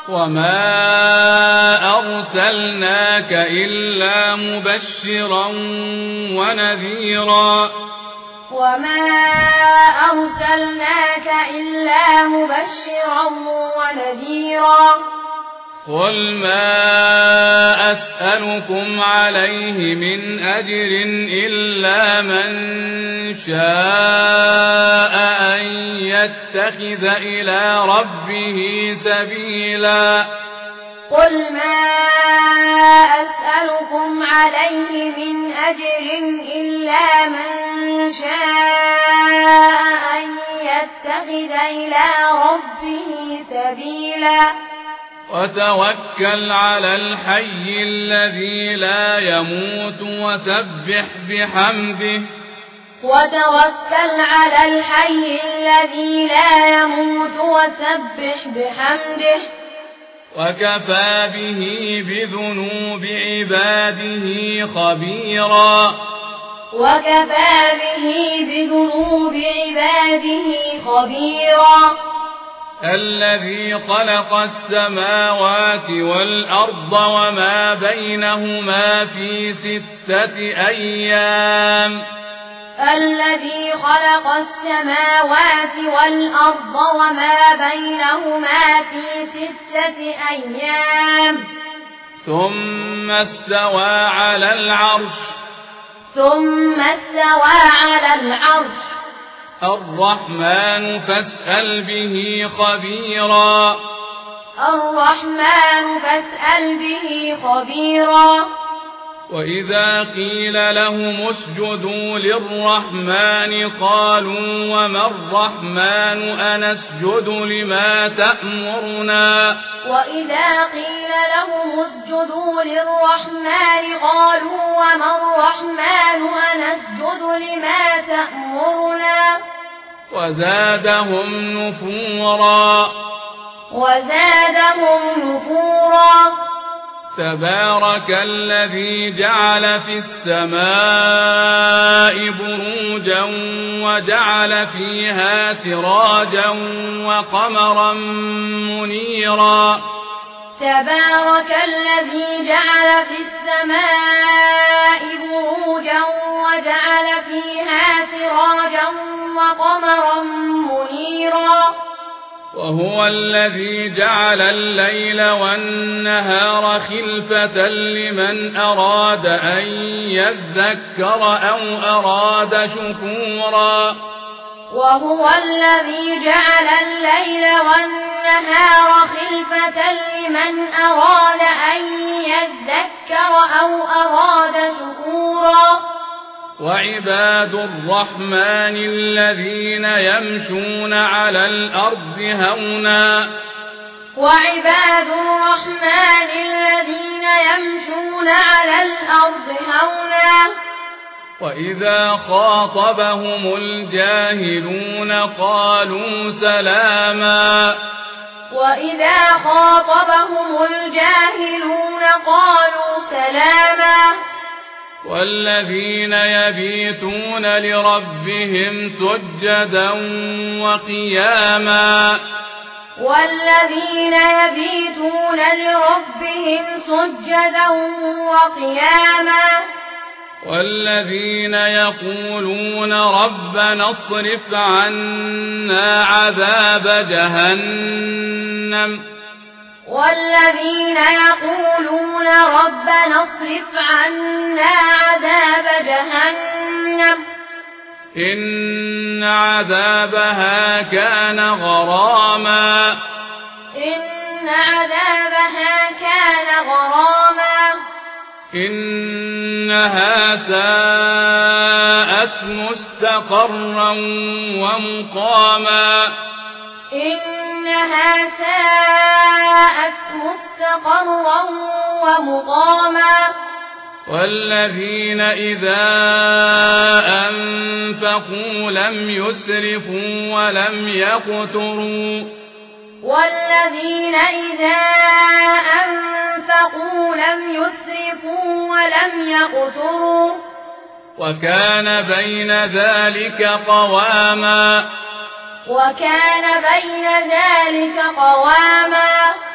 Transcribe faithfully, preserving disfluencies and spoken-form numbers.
وما أرسلناك إلا مبشرا ونذيرا وما أرسلناك إلا مبشرا ونذيرا قل ما أسألكم عليه من أجر إلا من شاء أن يتخذ إلى ربه سبيلا قل ما أسألكم عليه من أجر إلا من شاء أن يتخذ إلى ربه سبيلا وتوكل على الحي الذي لا يموت وسبح بحمده وتوكل على الحي الذي لا يموت وسبح بحمده وكفى به بذنوب عباده خبيرا وكفى به بذنوب عباده خبيرا الذي خلق السماوات والأرض وما بينهما في ستة أيام الذي خلق السماوات والأرض وما بينهما في ستة أيام ثم استوى على العرش ثم استوى على العرش الرحمن فاسأل به خبيرا الرحمن فاسأل به خبيرا وإذا قيل لهم اسجدوا للرحمن قالوا وما الرحمن أنسجد لما تأمرنا وإذا قيل لهم اسجدوا للرحمن قالوا وما الرحمن أنسجد لما تأمرنا وزادهم نفورا وزادهم نفورا تبارك الذي جعل في السماء بروجا وجعل فيها سراجا وقمرا منيرا تبارك الذي جعل في السماء بروجا وجعل فيها سراجا وقمرا منيرا وهو الذي جعل الليل والنهار خلفة لمن أراد أن يذكر أو أراد شكورا وهو الذي جعل الليل والنهار خلفة لمن أراد أن يذكر أو أراد شكورا وعباد الرحمن الذين يمشون على الأرض هونا وعباد الرحمن الذين يمشون على الأرض هونا وإذا خاطبهم الجاهلون قالوا سلاما وإذا خاطبهم الجاهلون قالوا سلاما والذين يبيتون لربهم سجدا وقياما والذين يبيتون لربهم سجدا وقياما والذين يقولون ربنا اصرف عنا عذاب جهنم والذين يقولون ربنا اصرف عنا عذاب جهنم إن عذابها كان غراما إن عذابها كان غراما إنها ساءت مستقرا ومقاما إنها ساءت مستقرا ومقاما والذين إذا أنفقوا لم يسرفوا ولم يقتروا والذين إذا أنفقوا لم يسرفوا ولم يقتروا وكان بين ذلك قواما وكان بين ذلك قواما